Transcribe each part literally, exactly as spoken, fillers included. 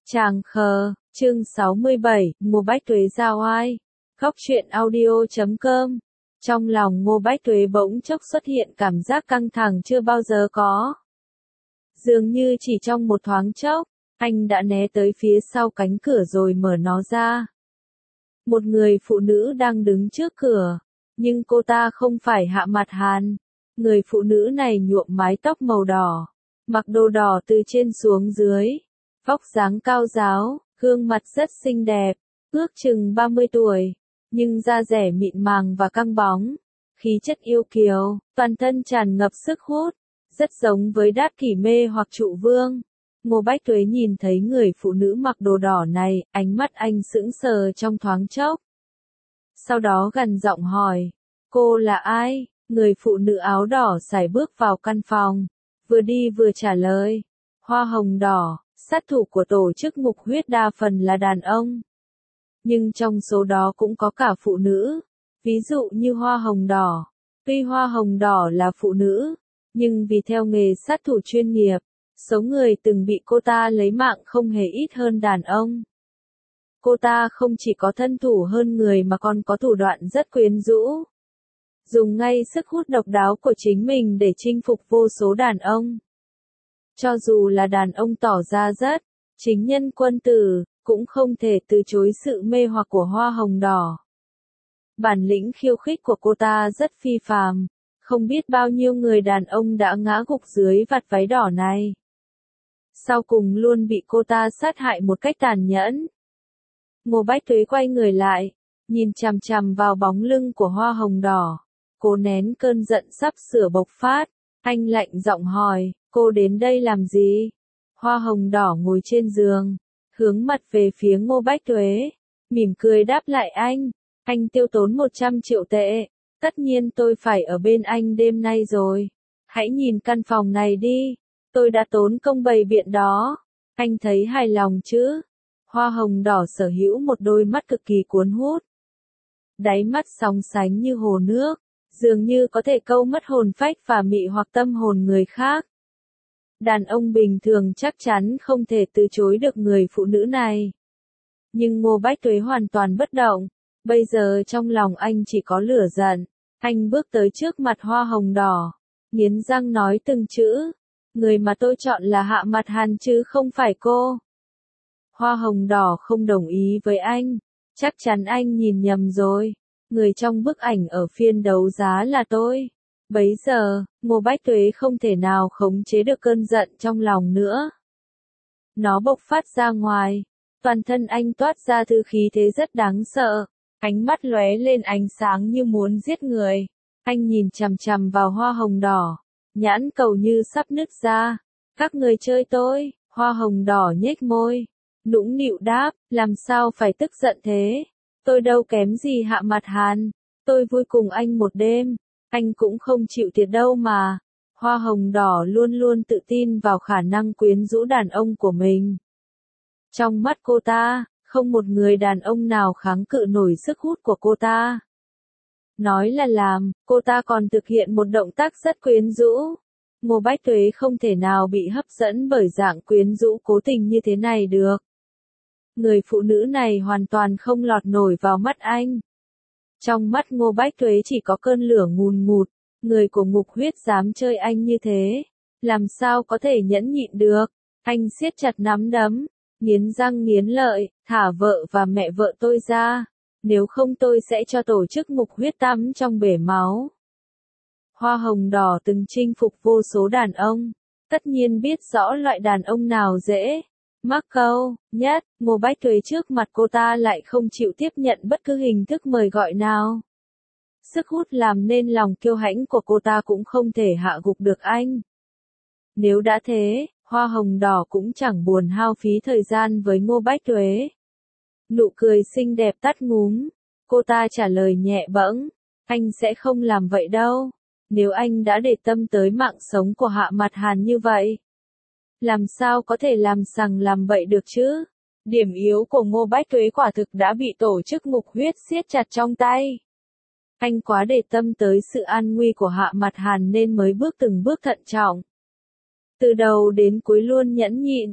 Tràng khờ, chương sáu mươi bảy, Ngô Bách Tuế giao ai? Góc truyện audio chấm com. Trong lòng Ngô Bách Tuế bỗng chốc xuất hiện cảm giác căng thẳng chưa bao giờ có. Dường như chỉ trong một thoáng chốc, anh đã né tới phía sau cánh cửa rồi mở nó ra. Một người phụ nữ đang đứng trước cửa, nhưng cô ta không phải Hạ Mạt Hàn. Người phụ nữ này nhuộm mái tóc màu đỏ, mặc đồ đỏ từ trên xuống dưới, vóc dáng cao ráo, gương mặt rất xinh đẹp, ước chừng ba mươi tuổi, nhưng da dẻ mịn màng và căng bóng, khí chất yêu kiều, toàn thân tràn ngập sức hút, rất giống với Đát Kỷ Mê hoặc Trụ Vương. Ngô Bách Tuế nhìn thấy người phụ nữ mặc đồ đỏ này, ánh mắt anh sững sờ trong thoáng chốc. Sau đó gần giọng hỏi, cô là ai? Người phụ nữ áo đỏ sải bước vào căn phòng, vừa đi vừa trả lời, Hoa Hồng Đỏ. Sát thủ của tổ chức Ngục Huyết đa phần là đàn ông. Nhưng trong số đó cũng có cả phụ nữ, ví dụ như Hoa Hồng Đỏ. Tuy Hoa Hồng Đỏ là phụ nữ, nhưng vì theo nghề sát thủ chuyên nghiệp, số người từng bị cô ta lấy mạng không hề ít hơn đàn ông. Cô ta không chỉ có thân thủ hơn người mà còn có thủ đoạn rất quyến rũ. Dùng ngay sức hút độc đáo của chính mình để chinh phục vô số đàn ông. Cho dù là đàn ông tỏ ra rất chính nhân quân tử, cũng không thể từ chối sự mê hoặc của Hoa Hồng Đỏ. Bản lĩnh khiêu khích của cô ta rất phi phàm, không biết bao nhiêu người đàn ông đã ngã gục dưới vạt váy đỏ này. Sau cùng luôn bị cô ta sát hại một cách tàn nhẫn. Ngô Bách Tuế quay người lại, nhìn chằm chằm vào bóng lưng của Hoa Hồng Đỏ, cố nén cơn giận sắp sửa bộc phát, anh lạnh giọng hỏi, cô đến đây làm gì? Hoa Hồng Đỏ ngồi trên giường, hướng mặt về phía Ngô Bách Tuế, mỉm cười đáp lại anh, anh tiêu tốn một trăm triệu tệ, tất nhiên tôi phải ở bên anh đêm nay rồi. Hãy nhìn căn phòng này đi, tôi đã tốn công bày biện đó, anh thấy hài lòng chứ? Hoa Hồng Đỏ sở hữu một đôi mắt cực kỳ cuốn hút. Đáy mắt sóng sánh như hồ nước, dường như có thể câu mất hồn phách và mị hoặc tâm hồn người khác. Đàn ông bình thường chắc chắn không thể từ chối được người phụ nữ này. Nhưng Ngô Bách Tuế hoàn toàn bất động, bây giờ trong lòng anh chỉ có lửa giận. Anh bước tới trước mặt Hoa Hồng Đỏ, nghiến răng nói từng chữ, người mà tôi chọn là Hạ Mạt Hàn chứ không phải cô. Hoa Hồng Đỏ không đồng ý với anh, chắc chắn anh nhìn nhầm rồi, người trong bức ảnh ở phiên đấu giá là tôi. Bấy giờ, Ngô Bách Tuế không thể nào khống chế được cơn giận trong lòng nữa. Nó bộc phát ra ngoài, toàn thân anh toát ra thứ khí thế rất đáng sợ, ánh mắt lóe lên ánh sáng như muốn giết người. Anh nhìn chằm chằm vào Hoa Hồng Đỏ, nhãn cầu như sắp nứt ra. Các người chơi tôi, Hoa Hồng Đỏ nhếch môi, nũng nịu đáp, làm sao phải tức giận thế? Tôi đâu kém gì Hạ Mạt Hàn, tôi vui cùng anh một đêm. Anh cũng không chịu thiệt đâu mà. Hoa Hồng Đỏ luôn luôn tự tin vào khả năng quyến rũ đàn ông của mình. Trong mắt cô ta, không một người đàn ông nào kháng cự nổi sức hút của cô ta. Nói là làm, cô ta còn thực hiện một động tác rất quyến rũ. Ngô Bách Tuế không thể nào bị hấp dẫn bởi dạng quyến rũ cố tình như thế này được. Người phụ nữ này hoàn toàn không lọt nổi vào mắt anh. Trong mắt Ngô Bách Tuế chỉ có cơn lửa ngùn ngụt, người của Ngục Huyết dám chơi anh như thế, làm sao có thể nhẫn nhịn được. Anh siết chặt nắm đấm, nghiến răng nghiến lợi, thả vợ và mẹ vợ tôi ra, nếu không tôi sẽ cho tổ chức Ngục Huyết tắm trong bể máu. Hoa Hồng Đỏ từng chinh phục vô số đàn ông, tất nhiên biết rõ loại đàn ông nào dễ mắc câu nhất. Ngô Bách Tuế trước mặt cô ta lại không chịu tiếp nhận bất cứ hình thức mời gọi nào. Sức hút làm nên lòng kiêu hãnh của cô ta cũng không thể hạ gục được anh. Nếu đã thế, Hoa Hồng Đỏ cũng chẳng buồn hao phí thời gian với Ngô Bách Tuế. Nụ cười xinh đẹp tắt ngúm, cô ta trả lời nhẹ bẫng, anh sẽ không làm vậy đâu. Nếu anh đã để tâm tới mạng sống của Hạ Mạt Hàn như vậy, làm sao có thể làm sằng làm bậy được chứ? Điểm yếu của Ngô Bách Tuế quả thực đã bị tổ chức Ngục Huyết siết chặt trong tay. Anh quá để tâm tới sự an nguy của Hạ Mạt Hàn nên mới bước từng bước thận trọng. Từ đầu đến cuối luôn nhẫn nhịn,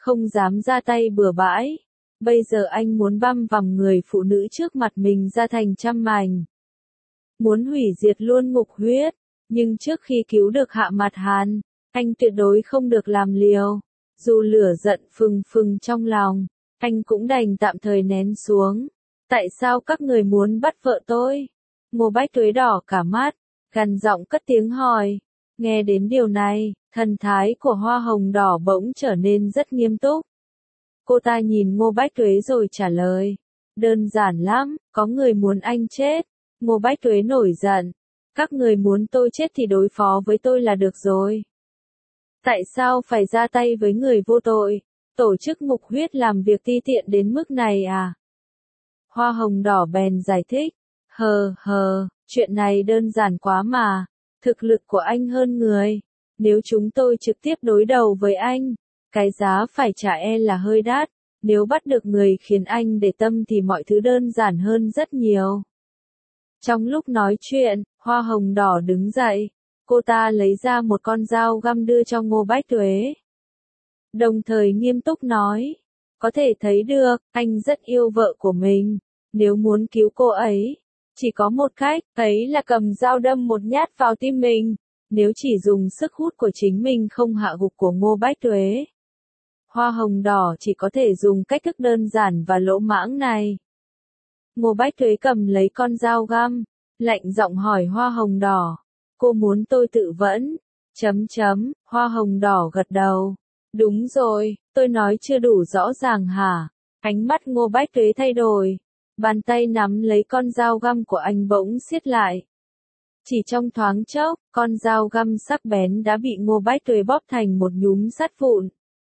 không dám ra tay bừa bãi. Bây giờ anh muốn băm vằm người phụ nữ trước mặt mình ra thành trăm mảnh. Muốn hủy diệt luôn Ngục Huyết, nhưng trước khi cứu được Hạ Mặt Hàn, anh tuyệt đối không được làm liều. Dù lửa giận phừng phừng trong lòng, anh cũng đành tạm thời nén xuống. Tại sao các người muốn bắt vợ tôi? Ngô Bách Tuế đỏ cả mắt, gằn giọng cất tiếng hỏi. Nghe đến điều này, thần thái của Hoa Hồng Đỏ bỗng trở nên rất nghiêm túc. Cô ta nhìn Ngô Bách Tuế rồi trả lời. Đơn giản lắm, có người muốn anh chết. Ngô Bách Tuế nổi giận. Các người muốn tôi chết thì đối phó với tôi là được rồi. Tại sao phải ra tay với người vô tội? Tổ chức Ngục Huyết làm việc ti tiện đến mức này à? Hoa Hồng Đỏ bèn giải thích. Hờ hờ, chuyện này đơn giản quá mà. Thực lực của anh hơn người. Nếu chúng tôi trực tiếp đối đầu với anh, cái giá phải trả e là hơi đắt. Nếu bắt được người khiến anh để tâm thì mọi thứ đơn giản hơn rất nhiều. Trong lúc nói chuyện, Hoa Hồng Đỏ đứng dậy. Cô ta lấy ra một con dao găm đưa cho Ngô Bách Tuế. Đồng thời nghiêm túc nói. Có thể thấy được, anh rất yêu vợ của mình. Nếu muốn cứu cô ấy, chỉ có một cách, ấy là cầm dao đâm một nhát vào tim mình. Nếu chỉ dùng sức hút của chính mình không hạ gục của Ngô Bách Tuế, Hoa Hồng Đỏ chỉ có thể dùng cách thức đơn giản và lỗ mãng này. Ngô Bách Tuế cầm lấy con dao găm, lạnh giọng hỏi Hoa Hồng Đỏ. Cô muốn tôi tự vẫn? Chấm chấm, Hoa Hồng Đỏ gật đầu. Đúng rồi, tôi nói chưa đủ rõ ràng hả? Ánh mắt Ngô Bách Tuế thay đổi. Bàn tay nắm lấy con dao găm của anh bỗng siết lại. Chỉ trong thoáng chốc, con dao găm sắc bén đã bị Ngô Bách Tuế bóp thành một nhúm sắt vụn.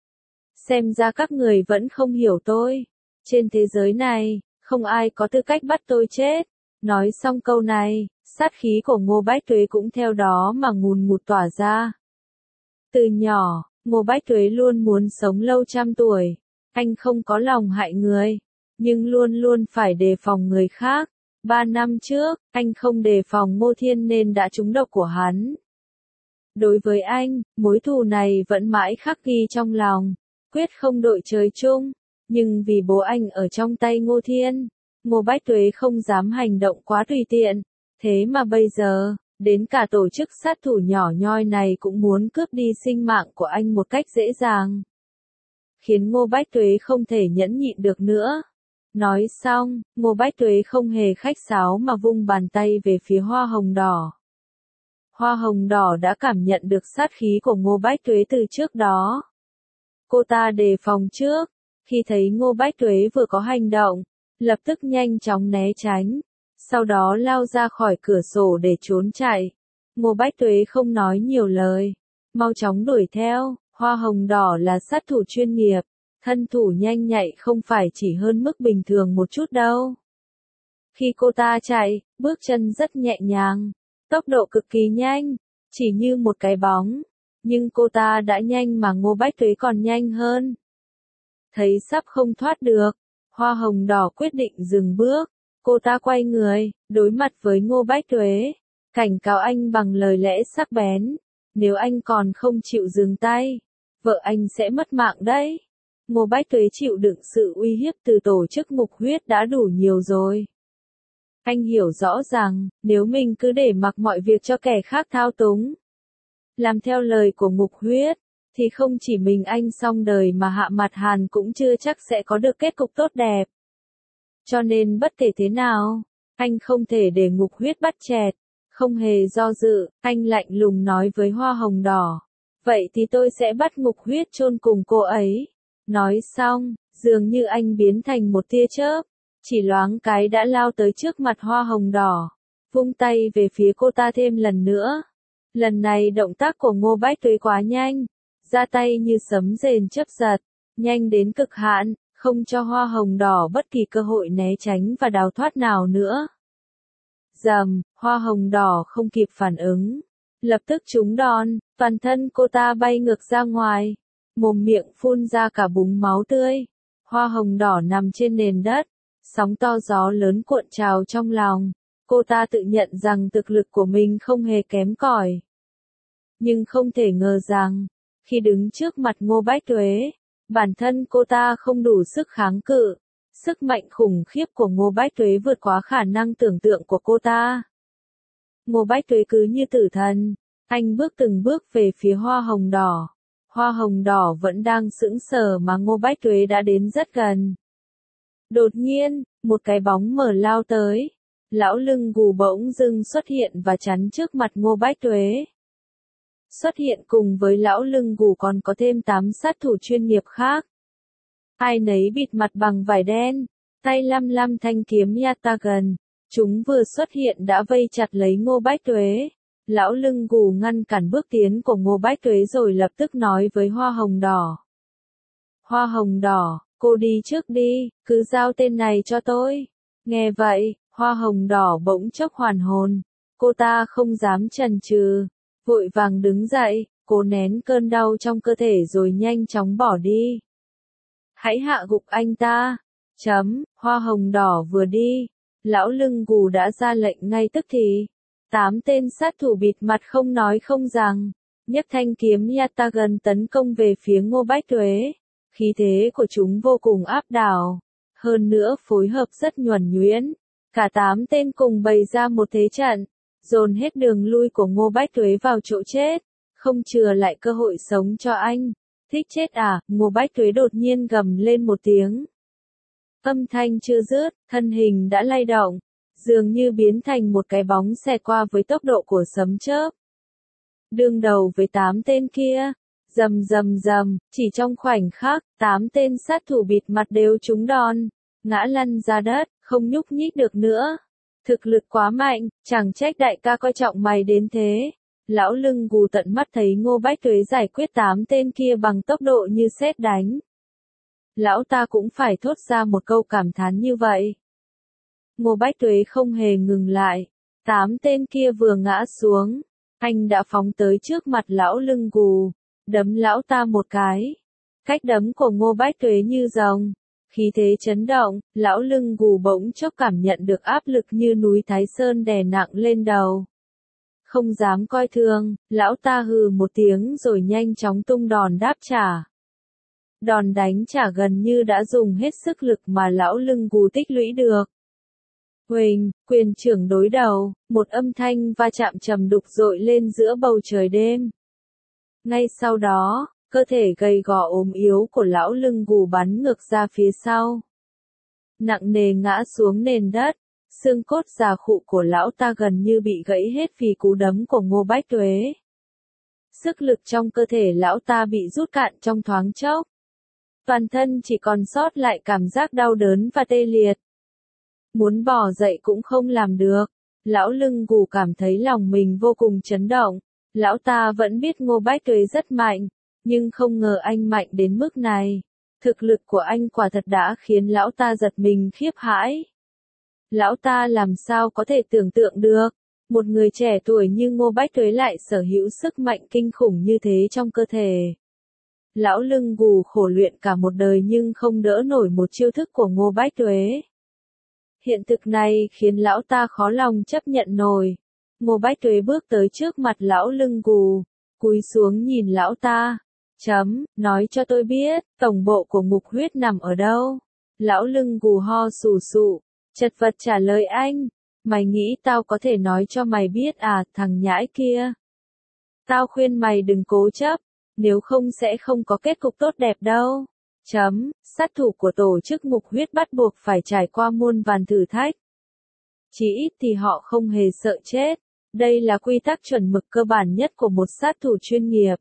Xem ra các người vẫn không hiểu tôi. Trên thế giới này, không ai có tư cách bắt tôi chết. Nói xong câu này, sát khí của Ngô Bách Tuế cũng theo đó mà ngùn ngụt tỏa ra. Từ nhỏ, Ngô Bách Tuế luôn muốn sống lâu trăm tuổi. Anh không có lòng hại người, nhưng luôn luôn phải đề phòng người khác. Ba năm trước, anh không đề phòng Ngô Thiên nên đã trúng độc của hắn. Đối với anh, mối thù này vẫn mãi khắc ghi trong lòng, quyết không đội trời chung. Nhưng vì bố anh ở trong tay Ngô Thiên, Ngô Bách Tuế không dám hành động quá tùy tiện. Thế mà bây giờ, đến cả tổ chức sát thủ nhỏ nhoi này cũng muốn cướp đi sinh mạng của anh một cách dễ dàng. Khiến Ngô Bách Tuế không thể nhẫn nhịn được nữa. Nói xong, Ngô Bách Tuế không hề khách sáo mà vung bàn tay về phía Hoa Hồng Đỏ. Hoa Hồng Đỏ đã cảm nhận được sát khí của Ngô Bách Tuế từ trước đó. Cô ta đề phòng trước, khi thấy Ngô Bách Tuế vừa có hành động, lập tức nhanh chóng né tránh, sau đó lao ra khỏi cửa sổ để trốn chạy. Ngô Bách Tuế không nói nhiều lời, mau chóng đuổi theo. Hoa Hồng Đỏ là sát thủ chuyên nghiệp, thân thủ nhanh nhạy không phải chỉ hơn mức bình thường một chút đâu. Khi cô ta chạy, bước chân rất nhẹ nhàng, tốc độ cực kỳ nhanh, chỉ như một cái bóng. Nhưng cô ta đã nhanh mà Ngô Bách Tuế còn nhanh hơn. Thấy sắp không thoát được, Hoa Hồng Đỏ quyết định dừng bước. Cô ta quay người, đối mặt với Ngô Bách Tuế, cảnh cáo anh bằng lời lẽ sắc bén. Nếu anh còn không chịu dừng tay, vợ anh sẽ mất mạng đấy. Ngô Bách Tuế chịu đựng sự uy hiếp từ tổ chức Ngục Huyết đã đủ nhiều rồi. Anh hiểu rõ rằng, nếu mình cứ để mặc mọi việc cho kẻ khác thao túng, làm theo lời của Ngục Huyết, thì không chỉ mình anh xong đời mà Hạ Mặt Hàn cũng chưa chắc sẽ có được kết cục tốt đẹp. Cho nên bất kể thế nào, anh không thể để Ngục Huyết bắt chẹt. Không hề do dự, anh lạnh lùng nói với Hoa Hồng Đỏ. Vậy thì tôi sẽ bắt Ngục Huyết chôn cùng cô ấy. Nói xong, dường như anh biến thành một tia chớp, chỉ loáng cái đã lao tới trước mặt Hoa Hồng Đỏ, vung tay về phía cô ta thêm lần nữa. Lần này động tác của Ngô Bách Tuế quá nhanh, ra tay như sấm rền chớp giật, nhanh đến cực hạn, không cho Hoa Hồng Đỏ bất kỳ cơ hội né tránh và đào thoát nào nữa. Rầm, Hoa Hồng Đỏ không kịp phản ứng, lập tức trúng đòn, toàn thân cô ta bay ngược ra ngoài, mồm miệng phun ra cả búng máu tươi. Hoa Hồng Đỏ nằm trên nền đất, sóng to gió lớn cuộn trào trong lòng. Cô ta tự nhận rằng thực lực của mình không hề kém cỏi. Nhưng không thể ngờ rằng, khi đứng trước mặt Ngô Bách Tuế, Bản thân cô ta không đủ sức kháng cự. Sức mạnh khủng khiếp của Ngô Bách Tuế vượt quá khả năng tưởng tượng của cô ta. Ngô Bách Tuế cứ như tử thần. Anh bước từng bước về phía hoa hồng đỏ. Hoa hồng đỏ vẫn đang sững sờ mà Ngô Bách Tuế đã đến rất gần. Đột nhiên, một cái bóng mờ lao tới. Lão lưng gù bỗng dưng xuất hiện và chắn trước mặt Ngô Bách Tuế. Xuất hiện cùng với lão lưng gù còn có thêm tám sát thủ chuyên nghiệp khác. Ai nấy bịt mặt bằng vải đen, tay lăm lăm thanh kiếm Yatagan. Chúng vừa xuất hiện đã vây chặt lấy Ngô Bách Tuế. Lão lưng gù ngăn cản bước tiến của Ngô Bách Tuế rồi lập tức nói với hoa hồng đỏ. Hoa hồng đỏ, cô đi trước đi, cứ giao tên này cho tôi. Nghe vậy, hoa hồng đỏ bỗng chốc hoàn hồn. Cô ta không dám chần chừ, vội vàng đứng dậy, cố nén cơn đau trong cơ thể rồi nhanh chóng bỏ đi. Hãy hạ gục anh ta. Chấm, hoa hồng đỏ vừa đi. Lão lưng gù đã ra lệnh ngay tức thì. Tám tên sát thủ bịt mặt không nói không rằng, nhấc thanh kiếm Yatagan tấn công về phía Ngô Bách Tuế. Khí thế của chúng vô cùng áp đảo. Hơn nữa phối hợp rất nhuần nhuyễn. Cả tám tên cùng bày ra một thế trận, dồn hết đường lui của Ngô Bách Tuế vào chỗ chết, không chừa lại cơ hội sống cho anh. Thích chết à? Ngô Bách Tuế đột nhiên gầm lên một tiếng. Âm thanh chưa dứt, thân hình đã lay động, dường như biến thành một cái bóng xẹt qua với tốc độ của sấm chớp. Đương đầu với tám tên kia, rầm rầm rầm, chỉ trong khoảnh khắc, tám tên sát thủ bịt mặt đều trúng đòn, ngã lăn ra đất, không nhúc nhích được nữa. Thực lực quá mạnh, chẳng trách đại ca coi trọng mày đến thế. Lão lưng gù tận mắt thấy Ngô Bách Tuế giải quyết tám tên kia bằng tốc độ như sét đánh. Lão ta cũng phải thốt ra một câu cảm thán như vậy. Ngô Bách Tuế không hề ngừng lại. Tám tên kia vừa ngã xuống, anh đã phóng tới trước mặt lão lưng gù, đấm lão ta một cái. Cách đấm của Ngô Bách Tuế như rồng, khí thế chấn động, lão lưng gù bỗng chốc cảm nhận được áp lực như núi Thái Sơn đè nặng lên đầu. Không dám coi thường, lão ta hừ một tiếng rồi nhanh chóng tung đòn đáp trả. Đòn đánh trả gần như đã dùng hết sức lực mà lão lưng gù tích lũy được. Huỳnh, quyền trưởng đối đầu, một âm thanh va chạm trầm đục dội lên giữa bầu trời đêm. Ngay sau đó, cơ thể gầy gò ốm yếu của lão lưng gù bắn ngược ra phía sau. Nặng nề ngã xuống nền đất, xương cốt già khụ của lão ta gần như bị gãy hết vì cú đấm của Ngô Bách Tuế. Sức lực trong cơ thể lão ta bị rút cạn trong thoáng chốc. Toàn thân chỉ còn sót lại cảm giác đau đớn và tê liệt. Muốn bò dậy cũng không làm được. Lão lưng gù cảm thấy lòng mình vô cùng chấn động. Lão ta vẫn biết Ngô Bách Tuế rất mạnh, nhưng không ngờ anh mạnh đến mức này. Thực lực của anh quả thật đã khiến lão ta giật mình khiếp hãi. Lão ta làm sao có thể tưởng tượng được, một người trẻ tuổi như Ngô Bách Tuế lại sở hữu sức mạnh kinh khủng như thế trong cơ thể. Lão lưng gù khổ luyện cả một đời nhưng không đỡ nổi một chiêu thức của Ngô Bách Tuế. Hiện thực này khiến lão ta khó lòng chấp nhận nổi. Ngô Bách Tuế bước tới trước mặt lão lưng gù, cúi xuống nhìn lão ta. Chấm, nói cho tôi biết, tổng bộ của ngục huyết nằm ở đâu? Lão lưng gù ho sù sụ, chật vật trả lời anh. Mày nghĩ tao có thể nói cho mày biết à, thằng nhãi kia? Tao khuyên mày đừng cố chấp, nếu không sẽ không có kết cục tốt đẹp đâu. Chấm, sát thủ của tổ chức ngục huyết bắt buộc phải trải qua muôn vàn thử thách. Chỉ ít thì họ không hề sợ chết. Đây là quy tắc chuẩn mực cơ bản nhất của một sát thủ chuyên nghiệp.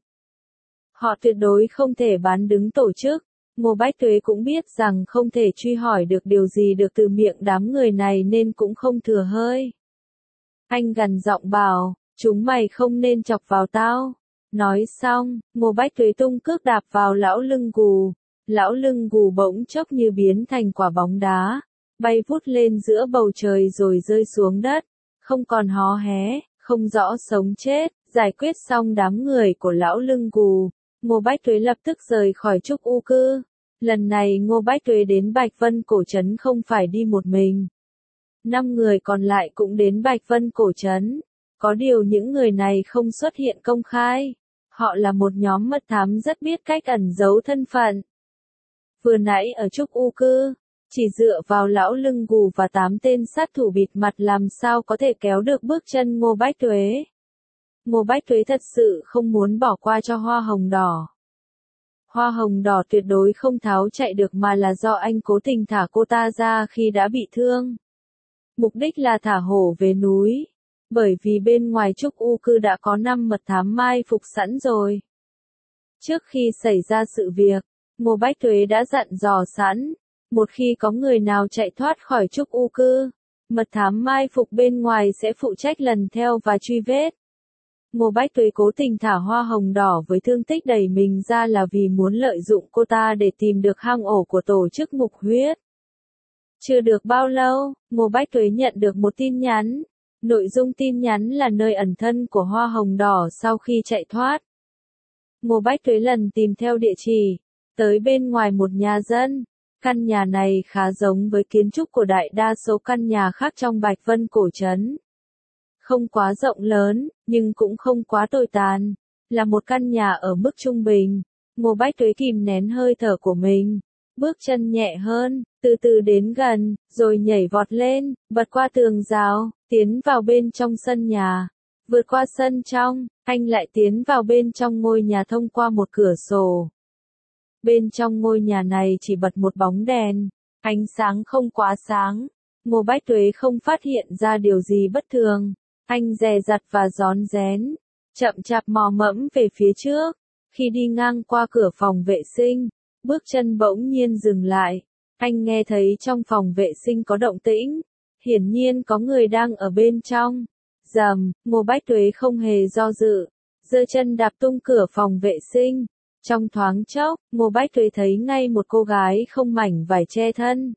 Họ tuyệt đối không thể bán đứng tổ chức. Ngô Bách Tuế cũng biết rằng không thể truy hỏi được điều gì được từ miệng đám người này nên cũng không thừa hơi. Anh gằn giọng bảo, chúng mày không nên chọc vào tao. Nói xong, Ngô Bách Tuế tung cước đạp vào lão lưng gù. Lão lưng gù bỗng chốc như biến thành quả bóng đá, bay vút lên giữa bầu trời rồi rơi xuống đất, không còn hó hé, không rõ sống chết. Giải quyết xong đám người của lão lưng gù, Ngô Bách Tuế lập tức rời khỏi Trúc U Cư. Lần này Ngô Bách Tuế đến Bạch Vân Cổ Trấn không phải đi một mình. Năm người còn lại cũng đến Bạch Vân Cổ Trấn. Có điều những người này không xuất hiện công khai. Họ là một nhóm mật thám rất biết cách ẩn giấu thân phận. Vừa nãy ở Trúc U Cư, chỉ dựa vào lão lưng gù và tám tên sát thủ bịt mặt làm sao có thể kéo được bước chân Ngô Bách Tuế. Ngô Bách Tuế thật sự không muốn bỏ qua cho hoa hồng đỏ. Hoa hồng đỏ tuyệt đối không tháo chạy được mà là do anh cố tình thả cô ta ra khi đã bị thương. Mục đích là thả hổ về núi. Bởi vì bên ngoài Trúc U Cư đã có năm mật thám mai phục sẵn rồi. Trước khi xảy ra sự việc, Ngô Bách Tuế đã dặn dò sẵn, một khi có người nào chạy thoát khỏi Trúc U Cư, mật thám mai phục bên ngoài sẽ phụ trách lần theo và truy vết. Ngô Bách Tuế cố tình thả hoa hồng đỏ với thương tích đẩy mình ra là vì muốn lợi dụng cô ta để tìm được hang ổ của tổ chức Mục Huyết. Chưa được bao lâu, Ngô Bách Tuế nhận được một tin nhắn. Nội dung tin nhắn là nơi ẩn thân của hoa hồng đỏ sau khi chạy thoát. Ngô Bách Tuế lần tìm theo địa chỉ, tới bên ngoài một nhà dân. Căn nhà này khá giống với kiến trúc của đại đa số căn nhà khác trong Bạch Vân cổ trấn. Không quá rộng lớn, nhưng cũng không quá tồi tàn. Là một căn nhà ở mức trung bình. Ngô Bách Tuế kìm nén hơi thở của mình. Bước chân nhẹ hơn, từ từ đến gần, rồi nhảy vọt lên, bật qua tường rào, tiến vào bên trong sân nhà. Vượt qua sân trong, anh lại tiến vào bên trong ngôi nhà thông qua một cửa sổ. Bên trong ngôi nhà này chỉ bật một bóng đèn, ánh sáng không quá sáng. Ngô Bách Tuế không phát hiện ra điều gì bất thường. Anh dè dặt và rón rén, chậm chạp mò mẫm về phía trước. Khi đi ngang qua cửa phòng vệ sinh, bước chân bỗng nhiên dừng lại. Anh nghe thấy trong phòng vệ sinh có động tĩnh. Hiển nhiên có người đang ở bên trong. Rầm, Ngô Bách Tuế không hề do dự, giơ chân đạp tung cửa phòng vệ sinh. Trong thoáng chốc, Ngô Bách Tuế thấy ngay một cô gái không mảnh vải che thân.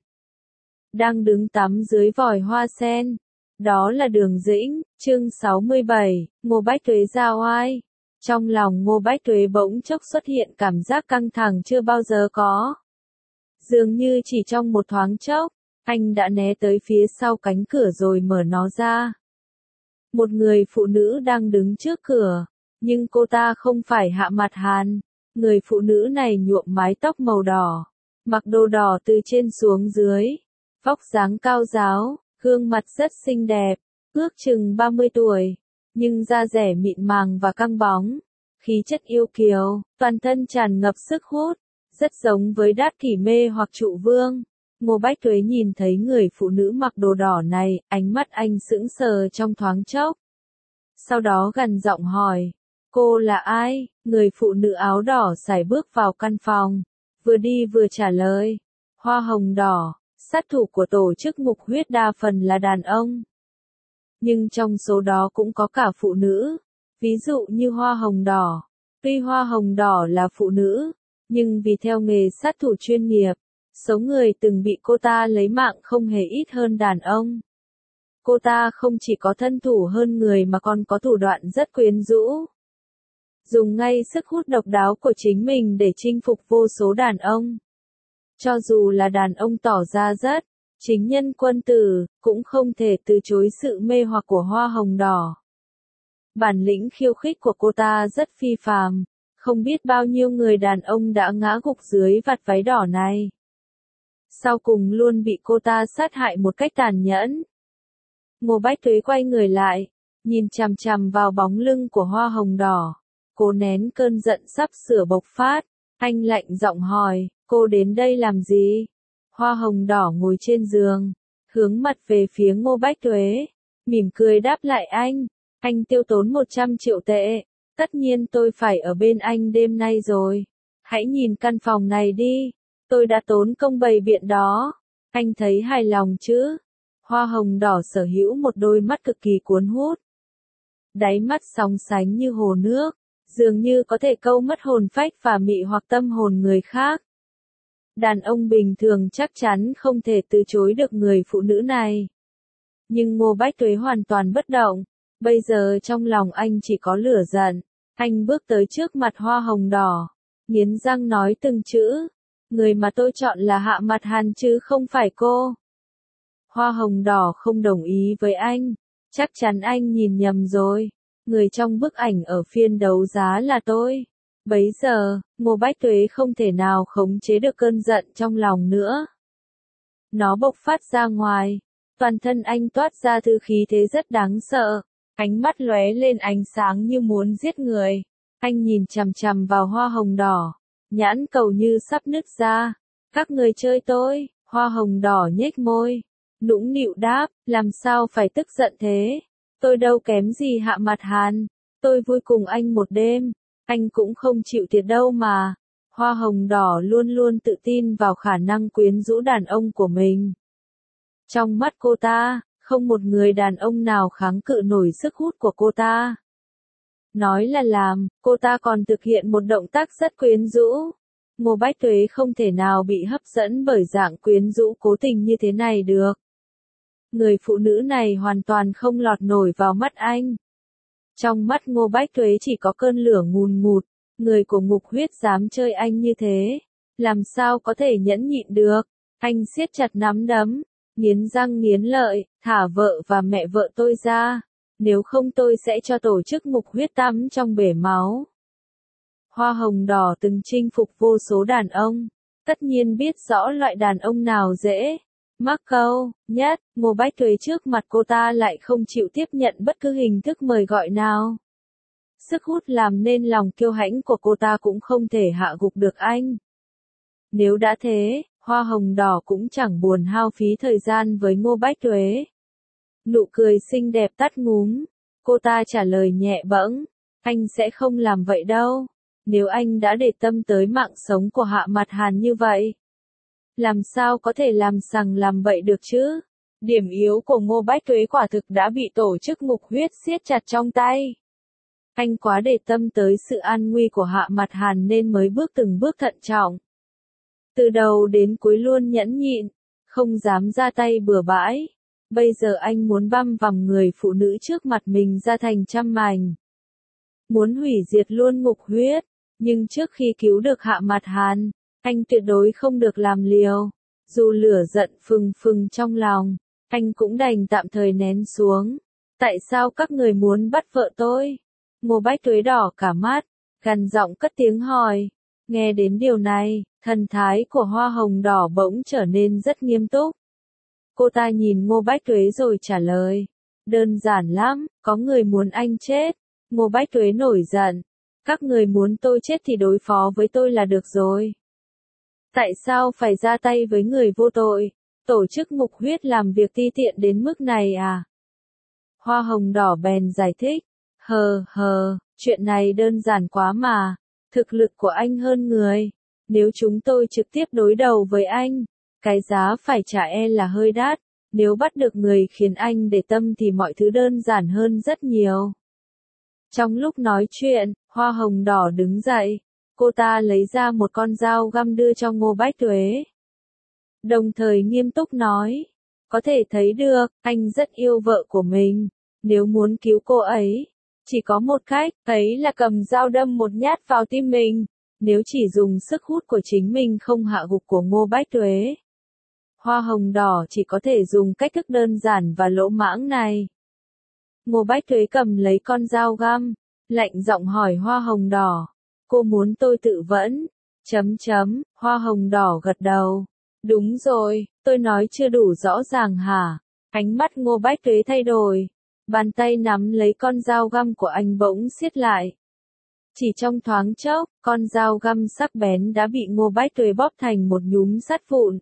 Đang đứng tắm dưới vòi hoa sen. Đó là Đường Dĩnh, chương sáu mươi bảy, Ngô Bách Tuế ra oai. Trong lòng Ngô Bách Tuế bỗng chốc xuất hiện cảm giác căng thẳng chưa bao giờ có. Dường như chỉ trong một thoáng chốc, anh đã né tới phía sau cánh cửa rồi mở nó ra. Một người phụ nữ đang đứng trước cửa, nhưng cô ta không phải Hạ Mặt Hàn. Người phụ nữ này nhuộm mái tóc màu đỏ, mặc đồ đỏ từ trên xuống dưới, vóc dáng cao ráo, gương mặt rất xinh đẹp, ước chừng ba mươi tuổi, nhưng da dẻ mịn màng và căng bóng, khí chất yêu kiều, toàn thân tràn ngập sức hút, rất giống với Đát Kỷ Mê hoặc Trụ Vương. Ngô Bách Tuế nhìn thấy người phụ nữ mặc đồ đỏ này, ánh mắt anh sững sờ trong thoáng chốc. Sau đó gằn giọng hỏi, cô là ai? Người phụ nữ áo đỏ sải bước vào căn phòng, vừa đi vừa trả lời, hoa hồng đỏ. Sát thủ của tổ chức Mục Huyết đa phần là đàn ông. Nhưng trong số đó cũng có cả phụ nữ. Ví dụ như hoa hồng đỏ. Tuy hoa hồng đỏ là phụ nữ, nhưng vì theo nghề sát thủ chuyên nghiệp, số người từng bị cô ta lấy mạng không hề ít hơn đàn ông. Cô ta không chỉ có thân thủ hơn người mà còn có thủ đoạn rất quyến rũ. Dùng ngay sức hút độc đáo của chính mình để chinh phục vô số đàn ông. Cho dù là đàn ông tỏ ra rất chính nhân quân tử, cũng không thể từ chối sự mê hoặc của hoa hồng đỏ. Bản lĩnh khiêu khích của cô ta rất phi phàm, không biết bao nhiêu người đàn ông đã ngã gục dưới vạt váy đỏ này. Sau cùng luôn bị cô ta sát hại một cách tàn nhẫn. Ngô Bách Tuế quay người lại, nhìn chằm chằm vào bóng lưng của hoa hồng đỏ, cố nén cơn giận sắp sửa bộc phát. Anh lạnh giọng hỏi, cô đến đây làm gì? Hoa hồng đỏ ngồi trên giường, hướng mặt về phía Ngô Bách Tuế, mỉm cười đáp lại anh, anh tiêu tốn một trăm triệu tệ, tất nhiên tôi phải ở bên anh đêm nay rồi. Hãy nhìn căn phòng này đi, tôi đã tốn công bày biện đó, anh thấy hài lòng chứ? Hoa hồng đỏ sở hữu một đôi mắt cực kỳ cuốn hút. Đáy mắt sóng sánh như hồ nước, dường như có thể câu mất hồn phách và mị hoặc tâm hồn người khác. Đàn ông bình thường chắc chắn không thể từ chối được người phụ nữ này. Nhưng Ngô Bách Tuế hoàn toàn bất động, bây giờ trong lòng anh chỉ có lửa giận. Anh bước tới trước mặt hoa hồng đỏ, nghiến răng nói từng chữ, người mà tôi chọn là Hạ Mặt Hàn chứ không phải cô. Hoa hồng đỏ không đồng ý với anh, chắc chắn anh nhìn nhầm rồi, người trong bức ảnh ở phiên đấu giá là tôi. Bấy giờ, Ngô Bách Tuế không thể nào khống chế được cơn giận trong lòng nữa. Nó bộc phát ra ngoài, toàn thân anh toát ra thứ khí thế rất đáng sợ, ánh mắt lóe lên ánh sáng như muốn giết người. Anh nhìn chằm chằm vào hoa hồng đỏ, nhãn cầu như sắp nứt ra. Các người chơi tôi, hoa hồng đỏ nhếch môi, nũng nịu đáp, làm sao phải tức giận thế? Tôi đâu kém gì Hạ Mặt Hàn, tôi vui cùng anh một đêm, anh cũng không chịu thiệt đâu mà. Hoa hồng đỏ luôn luôn tự tin vào khả năng quyến rũ đàn ông của mình. Trong mắt cô ta, không một người đàn ông nào kháng cự nổi sức hút của cô ta. Nói là làm, cô ta còn thực hiện một động tác rất quyến rũ. Ngô Bách Tuế không thể nào bị hấp dẫn bởi dạng quyến rũ cố tình như thế này được. Người phụ nữ này hoàn toàn không lọt nổi vào mắt anh. Trong mắt Ngô Bách Tuế chỉ có cơn lửa ngùn ngụt, người của ngục huyết dám chơi anh như thế, làm sao có thể nhẫn nhịn được. Anh siết chặt nắm đấm, nghiến răng nghiến lợi, thả vợ và mẹ vợ tôi ra, nếu không tôi sẽ cho tổ chức ngục huyết tắm trong bể máu. Hoa hồng đỏ từng chinh phục vô số đàn ông, tất nhiên biết rõ loại đàn ông nào dễ mắc câu nhất. Ngô Bách Tuế trước mặt cô ta lại không chịu tiếp nhận bất cứ hình thức mời gọi nào. Sức hút làm nên lòng kiêu hãnh của cô ta cũng không thể hạ gục được anh. Nếu đã thế, hoa hồng đỏ cũng chẳng buồn hao phí thời gian với Ngô Bách Tuế. Nụ cười xinh đẹp tắt ngúm, cô ta trả lời nhẹ bẫng, anh sẽ không làm vậy đâu. Nếu anh đã để tâm tới mạng sống của Hạ Mặt Hàn như vậy, làm sao có thể làm sằng làm bậy được chứ? Điểm yếu của Ngô Bách Tuế quả thực đã bị tổ chức ngục huyết siết chặt trong tay. Anh quá để tâm tới sự an nguy của Hạ Mặt Hàn nên mới bước từng bước thận trọng. Từ đầu đến cuối luôn nhẫn nhịn, không dám ra tay bừa bãi. Bây giờ anh muốn băm vằm người phụ nữ trước mặt mình ra thành trăm mảnh. Muốn hủy diệt luôn ngục huyết, nhưng trước khi cứu được Hạ Mặt Hàn, anh tuyệt đối không được làm liều. Dù lửa giận phừng phừng trong lòng, anh cũng đành tạm thời nén xuống. Tại sao các người muốn bắt vợ tôi? Ngô Bách Tuế đỏ cả mắt, gằn giọng cất tiếng hỏi. Nghe đến điều này, thần thái của hoa hồng đỏ bỗng trở nên rất nghiêm túc. Cô ta nhìn Ngô Bách Tuế rồi trả lời. Đơn giản lắm, có người muốn anh chết. Ngô Bách Tuế nổi giận. Các người muốn tôi chết thì đối phó với tôi là được rồi. Tại sao phải ra tay với người vô tội? Tổ chức ngục huyết làm việc ti tiện đến mức này à? Hoa hồng đỏ bèn giải thích. Hờ hờ, chuyện này đơn giản quá mà. Thực lực của anh hơn người. Nếu chúng tôi trực tiếp đối đầu với anh, cái giá phải trả e là hơi đắt. Nếu bắt được người khiến anh để tâm thì mọi thứ đơn giản hơn rất nhiều. Trong lúc nói chuyện, hoa hồng đỏ đứng dậy. Cô ta lấy ra một con dao găm đưa cho Ngô Bách Tuế. Đồng thời nghiêm túc nói. Có thể thấy được, anh rất yêu vợ của mình. Nếu muốn cứu cô ấy, chỉ có một cách, ấy là cầm dao đâm một nhát vào tim mình. Nếu chỉ dùng sức hút của chính mình không hạ gục của Ngô Bách Tuế, hoa hồng đỏ chỉ có thể dùng cách thức đơn giản và lỗ mãng này. Ngô Bách Tuế cầm lấy con dao găm, lạnh giọng hỏi hoa hồng đỏ. Cô muốn tôi tự vẫn? Chấm chấm, hoa hồng đỏ gật đầu. Đúng rồi, tôi nói chưa đủ rõ ràng hả? Ánh mắt Ngô Bách Tuế thay đổi. Bàn tay nắm lấy con dao găm của anh bỗng siết lại. Chỉ trong thoáng chốc, con dao găm sắc bén đã bị Ngô Bách Tuế bóp thành một nhúm sắt vụn.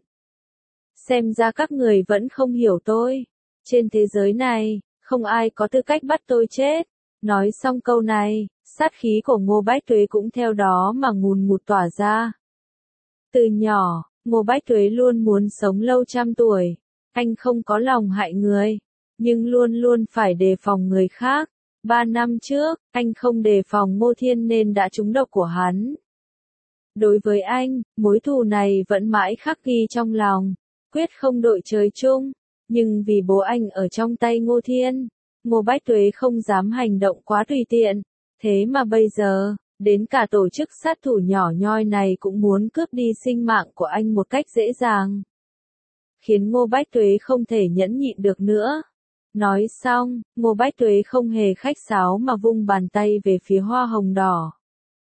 Xem ra các người vẫn không hiểu tôi. Trên thế giới này, không ai có tư cách bắt tôi chết. Nói xong câu này, sát khí của Ngô Bách Tuế cũng theo đó mà ngùn ngụt tỏa ra. Từ nhỏ, Ngô Bách Tuế luôn muốn sống lâu trăm tuổi. Anh không có lòng hại người, nhưng luôn luôn phải đề phòng người khác. Ba năm trước, anh không đề phòng Ngô Thiên nên đã trúng độc của hắn. Đối với anh, mối thù này vẫn mãi khắc ghi trong lòng, quyết không đội trời chung. Nhưng vì bố anh ở trong tay Ngô Thiên, Ngô Bách Tuế không dám hành động quá tùy tiện. Thế mà bây giờ, đến cả tổ chức sát thủ nhỏ nhoi này cũng muốn cướp đi sinh mạng của anh một cách dễ dàng. Khiến Ngô Bách Tuế không thể nhẫn nhịn được nữa. Nói xong, Ngô Bách Tuế không hề khách sáo mà vung bàn tay về phía hoa hồng đỏ.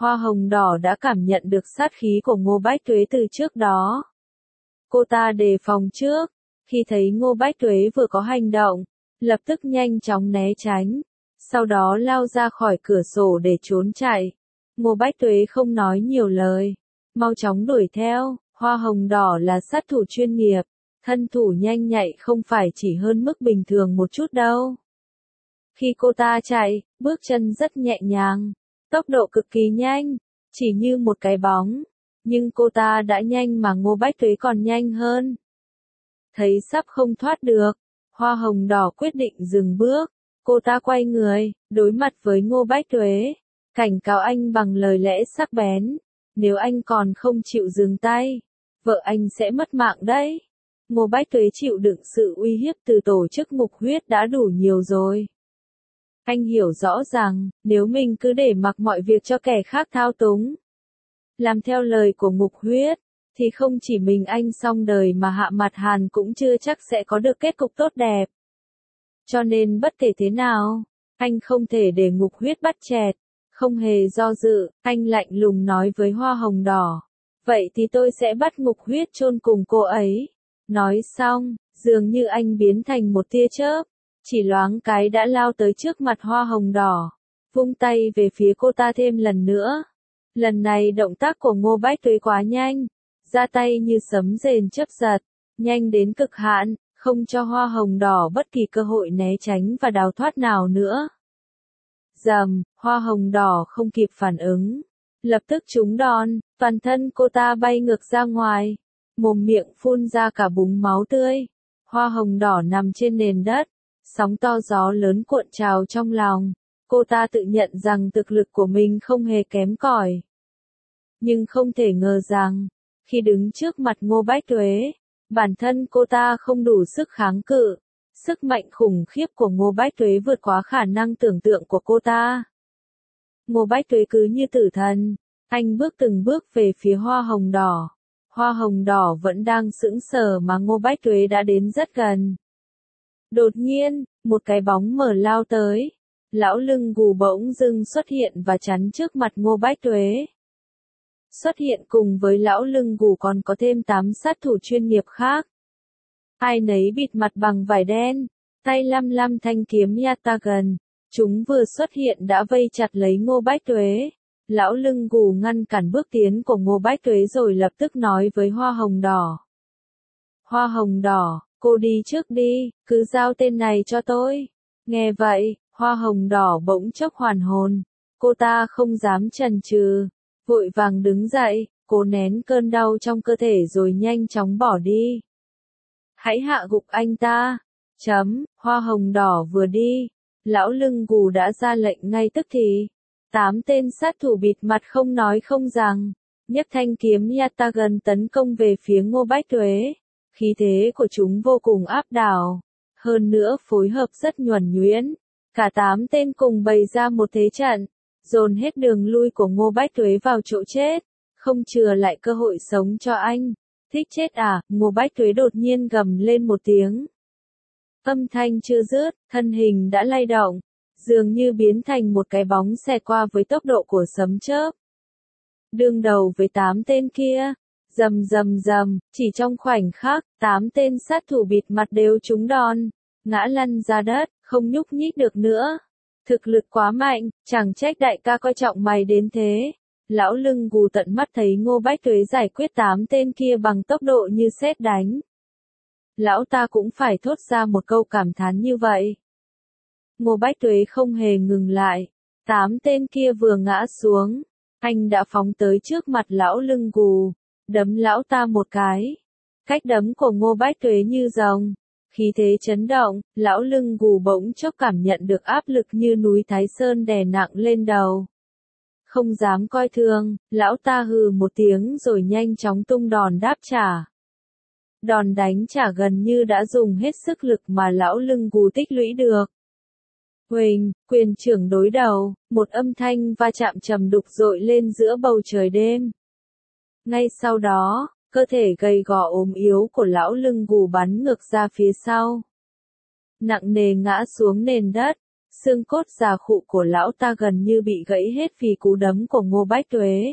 Hoa hồng đỏ đã cảm nhận được sát khí của Ngô Bách Tuế từ trước đó. Cô ta đề phòng trước, khi thấy Ngô Bách Tuế vừa có hành động, lập tức nhanh chóng né tránh, sau đó lao ra khỏi cửa sổ để trốn chạy. Ngô Bách Tuế không nói nhiều lời, mau chóng đuổi theo. Hoa hồng đỏ là sát thủ chuyên nghiệp, thân thủ nhanh nhạy không phải chỉ hơn mức bình thường một chút đâu. Khi cô ta chạy, bước chân rất nhẹ nhàng, tốc độ cực kỳ nhanh, chỉ như một cái bóng, nhưng cô ta đã nhanh mà Ngô Bách Tuế còn nhanh hơn. Thấy sắp không thoát được, Hoa hồng đỏ quyết định dừng bước, cô ta quay người, đối mặt với Ngô Bách Tuế, cảnh cáo anh bằng lời lẽ sắc bén, nếu anh còn không chịu dừng tay, vợ anh sẽ mất mạng đấy. Ngô Bách Tuế chịu đựng sự uy hiếp từ tổ chức Ngục Huyết đã đủ nhiều rồi. Anh hiểu rõ rằng, nếu mình cứ để mặc mọi việc cho kẻ khác thao túng, làm theo lời của Ngục Huyết, thì không chỉ mình anh xong đời mà Hạ Mặt Hàn cũng chưa chắc sẽ có được kết cục tốt đẹp. Cho nên bất kể thế nào, anh không thể để Ngục Huyết bắt chẹt. Không hề do dự, anh lạnh lùng nói với Hoa hồng đỏ. Vậy thì tôi sẽ bắt Ngục Huyết chôn cùng cô ấy. Nói xong, dường như anh biến thành một tia chớp, chỉ loáng cái đã lao tới trước mặt Hoa hồng đỏ, vung tay về phía cô ta thêm lần nữa. Lần này động tác của Ngô Bách Tuế quá nhanh, ra tay như sấm rền chớp giật, nhanh đến cực hạn, không cho Hoa hồng đỏ bất kỳ cơ hội né tránh và đào thoát nào nữa. Rầm, Hoa hồng đỏ không kịp phản ứng, lập tức trúng đòn, toàn thân cô ta bay ngược ra ngoài, mồm miệng phun ra cả búng máu tươi. Hoa hồng đỏ nằm trên nền đất, sóng to gió lớn cuộn trào trong lòng, cô ta tự nhận rằng thực lực của mình không hề kém cỏi. Nhưng không thể ngờ rằng, khi đứng trước mặt Ngô Bách Tuế, bản thân cô ta không đủ sức kháng cự. Sức mạnh khủng khiếp của Ngô Bách Tuế vượt quá khả năng tưởng tượng của cô ta. Ngô Bách Tuế cứ như tử thần, anh bước từng bước về phía Hoa hồng đỏ. Hoa hồng đỏ vẫn đang sững sờ mà Ngô Bách Tuế đã đến rất gần. Đột nhiên, một cái bóng mờ lao tới. Lão lưng gù bỗng dưng xuất hiện và chắn trước mặt Ngô Bách Tuế. Xuất hiện cùng với lão lưng gù còn có thêm tám sát thủ chuyên nghiệp khác. Ai nấy bịt mặt bằng vải đen, tay lăm lăm thanh kiếm Yatagan. Chúng vừa xuất hiện đã vây chặt lấy Ngô Bách Tuế. Lão lưng gù ngăn cản bước tiến của Ngô Bách Tuế rồi lập tức nói với Hoa hồng đỏ. Hoa hồng đỏ, cô đi trước đi, cứ giao tên này cho tôi. Nghe vậy, Hoa hồng đỏ bỗng chốc hoàn hồn. Cô ta không dám chần chừ, vội vàng đứng dậy, cố nén cơn đau trong cơ thể rồi nhanh chóng bỏ đi. Hãy hạ gục anh ta. Chấm, Hoa hồng đỏ vừa đi, lão lưng gù đã ra lệnh ngay tức thì. Tám tên sát thủ bịt mặt không nói không rằng, nhấc thanh kiếm Yatagan tấn công về phía Ngô Bách Tuế. Khí thế của chúng vô cùng áp đảo, hơn nữa phối hợp rất nhuần nhuyễn. Cả tám tên cùng bày ra một thế trận, dồn hết đường lui của Ngô Bách Tuế vào chỗ chết, không chừa lại cơ hội sống cho anh. Thích chết à? Ngô Bách Tuế đột nhiên gầm lên một tiếng. Âm thanh chưa dứt, thân hình đã lay động, dường như biến thành một cái bóng xẹt qua với tốc độ của sấm chớp. Đương đầu với tám tên kia, rầm rầm rầm, chỉ trong khoảnh khắc, tám tên sát thủ bịt mặt đều trúng đòn, ngã lăn ra đất, không nhúc nhích được nữa. Thực lực quá mạnh, chẳng trách đại ca coi trọng mày đến thế. Lão lưng gù tận mắt thấy Ngô Bách Tuế giải quyết tám tên kia bằng tốc độ như sét đánh. Lão ta cũng phải thốt ra một câu cảm thán như vậy. Ngô Bách Tuế không hề ngừng lại. Tám tên kia vừa ngã xuống, anh đã phóng tới trước mặt lão lưng gù, đấm lão ta một cái. Cách đấm của Ngô Bách Tuế như rồng, khí thế chấn động, lão lưng gù bỗng chốc cảm nhận được áp lực như núi Thái Sơn đè nặng lên đầu. Không dám coi thường, lão ta hừ một tiếng rồi nhanh chóng tung đòn đáp trả. Đòn đánh trả gần như đã dùng hết sức lực mà lão lưng gù tích lũy được. Huỳnh, quyền trưởng đối đầu, một âm thanh va chạm trầm đục dội lên giữa bầu trời đêm. Ngay sau đó, cơ thể gầy gò ốm yếu của lão lưng gù bắn ngược ra phía sau. Nặng nề ngã xuống nền đất, Xương cốt già khụ của lão ta gần như bị gãy hết vì cú đấm của Ngô Bách Tuế.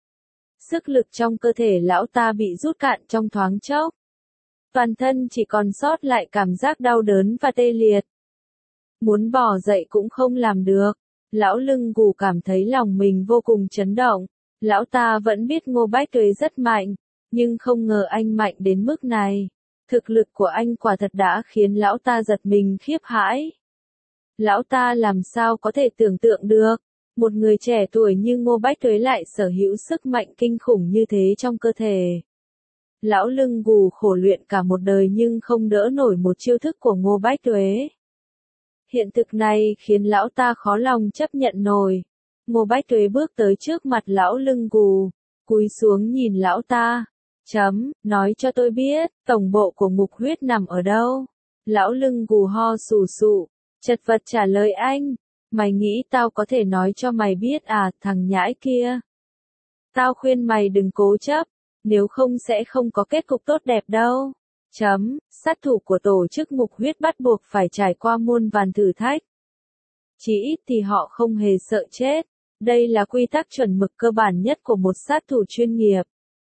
Sức lực trong cơ thể lão ta bị rút cạn trong thoáng chốc. Toàn thân chỉ còn sót lại cảm giác đau đớn và tê liệt. Muốn bò dậy cũng không làm được. Lão lưng gù cảm thấy lòng mình vô cùng chấn động. Lão ta vẫn biết Ngô Bách Tuế rất mạnh, nhưng không ngờ anh mạnh đến mức này. Thực lực của anh quả thật đã khiến lão ta giật mình khiếp hãi. Lão ta làm sao có thể tưởng tượng được, một người trẻ tuổi như Ngô Bách Tuế lại sở hữu sức mạnh kinh khủng như thế trong cơ thể. Lão lưng gù khổ luyện cả một đời nhưng không đỡ nổi một chiêu thức của Ngô Bách Tuế. Hiện thực này khiến lão ta khó lòng chấp nhận nổi. Ngô Bách Tuế bước tới trước mặt lão lưng gù, cúi xuống nhìn lão ta. Chấm, nói cho tôi biết, tổng bộ của ngục huyết nằm ở đâu? Lão lưng gù ho sù sụ, chật vật trả lời anh. Mày nghĩ tao có thể nói cho mày biết à, thằng nhãi kia? Tao khuyên mày đừng cố chấp, nếu không sẽ không có kết cục tốt đẹp đâu. Chấm, sát thủ của tổ chức ngục huyết bắt buộc phải trải qua muôn vàn thử thách. Chỉ ít thì họ không hề sợ chết. Đây là quy tắc chuẩn mực cơ bản nhất của một sát thủ chuyên nghiệp.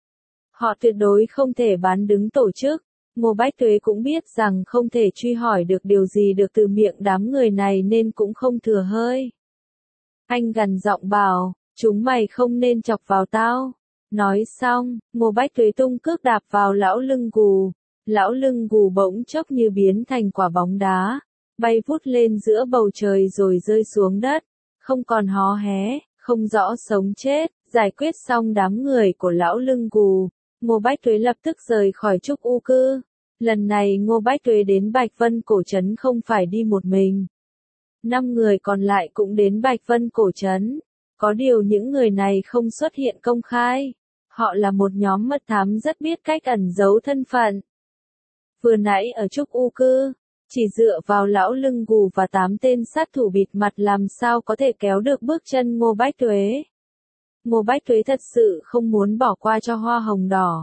Họ tuyệt đối không thể bán đứng tổ chức. Ngô Bách Tuế cũng biết rằng không thể truy hỏi được điều gì được từ miệng đám người này nên cũng không thừa hơi. Anh gằn giọng bảo, chúng mày không nên chọc vào tao. Nói xong, Ngô Bách Tuế tung cước đạp vào lão lưng gù. Lão lưng gù bỗng chốc như biến thành quả bóng đá, bay vút lên giữa bầu trời rồi rơi xuống đất, không còn hó hé, không rõ sống chết. Giải quyết xong đám người của lão lưng gù, Ngô Bách Tuế lập tức rời khỏi Trúc U Cư. Lần này Ngô Bách Tuế đến Bạch Vân Cổ Trấn không phải đi một mình. Năm người còn lại cũng đến Bạch Vân Cổ Trấn. Có điều những người này không xuất hiện công khai. Họ là một nhóm mật thám rất biết cách ẩn giấu thân phận. Vừa nãy ở Trúc U Cư, chỉ dựa vào lão lưng gù và tám tên sát thủ bịt mặt làm sao có thể kéo được bước chân Ngô Bách Tuế. Ngô Bách Tuế thật sự không muốn bỏ qua cho hoa hồng đỏ.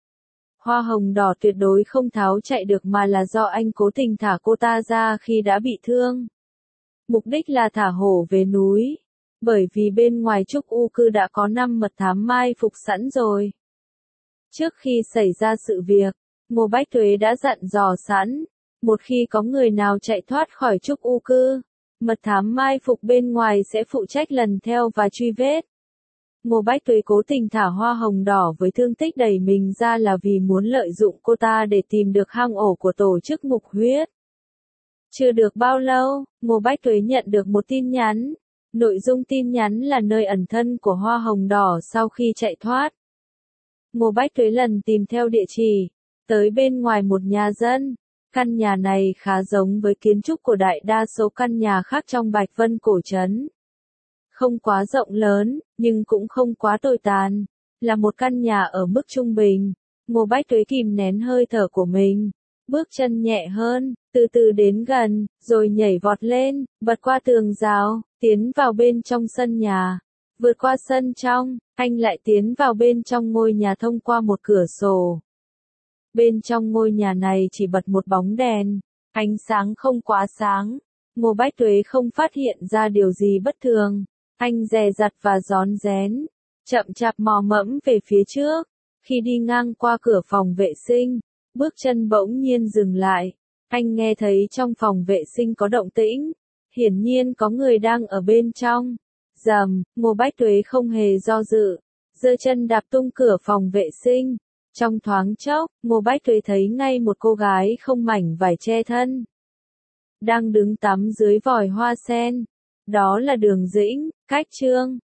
Hoa hồng đỏ tuyệt đối không tháo chạy được mà là do anh cố tình thả cô ta ra khi đã bị thương. Mục đích là thả hổ về núi. Bởi vì bên ngoài Trúc U Cư đã có năm mật thám mai phục sẵn rồi. Trước khi xảy ra sự việc, Ngô Bách Tuế đã dặn dò sẵn, một khi có người nào chạy thoát khỏi Trúc U Cư, mật thám mai phục bên ngoài sẽ phụ trách lần theo và truy vết. Ngô Bách Tuế cố tình thả hoa hồng đỏ với thương tích đẩy mình ra là vì muốn lợi dụng cô ta để tìm được hang ổ của tổ chức ngục huyết. Chưa được bao lâu, Ngô Bách Tuế nhận được một tin nhắn. Nội dung tin nhắn là nơi ẩn thân của hoa hồng đỏ sau khi chạy thoát. Ngô Bách Tuế lần tìm theo địa chỉ, tới bên ngoài một nhà dân. Căn nhà này khá giống với kiến trúc của đại đa số căn nhà khác trong Bạch Vân Cổ Trấn. Không quá rộng lớn, nhưng cũng không quá tồi tàn. Là một căn nhà ở mức trung bình. Ngô Bách Tuế kìm nén hơi thở của mình. Bước chân nhẹ hơn, từ từ đến gần, rồi nhảy vọt lên, bật qua tường rào, tiến vào bên trong sân nhà. Vượt qua sân trong, anh lại tiến vào bên trong ngôi nhà thông qua một cửa sổ. Bên trong ngôi nhà này chỉ bật một bóng đèn, ánh sáng không quá sáng. Ngô Bách Tuế không phát hiện ra điều gì bất thường. Anh dè dặt và rón rén, chậm chạp mò mẫm về phía trước. Khi đi ngang qua cửa phòng vệ sinh, bước chân bỗng nhiên dừng lại. Anh nghe thấy trong phòng vệ sinh có động tĩnh. Hiển nhiên có người đang ở bên trong. Rầm, Ngô Bách Tuế không hề do dự, giơ chân đạp tung cửa phòng vệ sinh. Trong thoáng chốc, Ngô Bách Tuế thấy ngay một cô gái không mảnh vải che thân. Đang đứng tắm dưới vòi hoa sen. Đó là Đường Dĩnh, Cách Trương.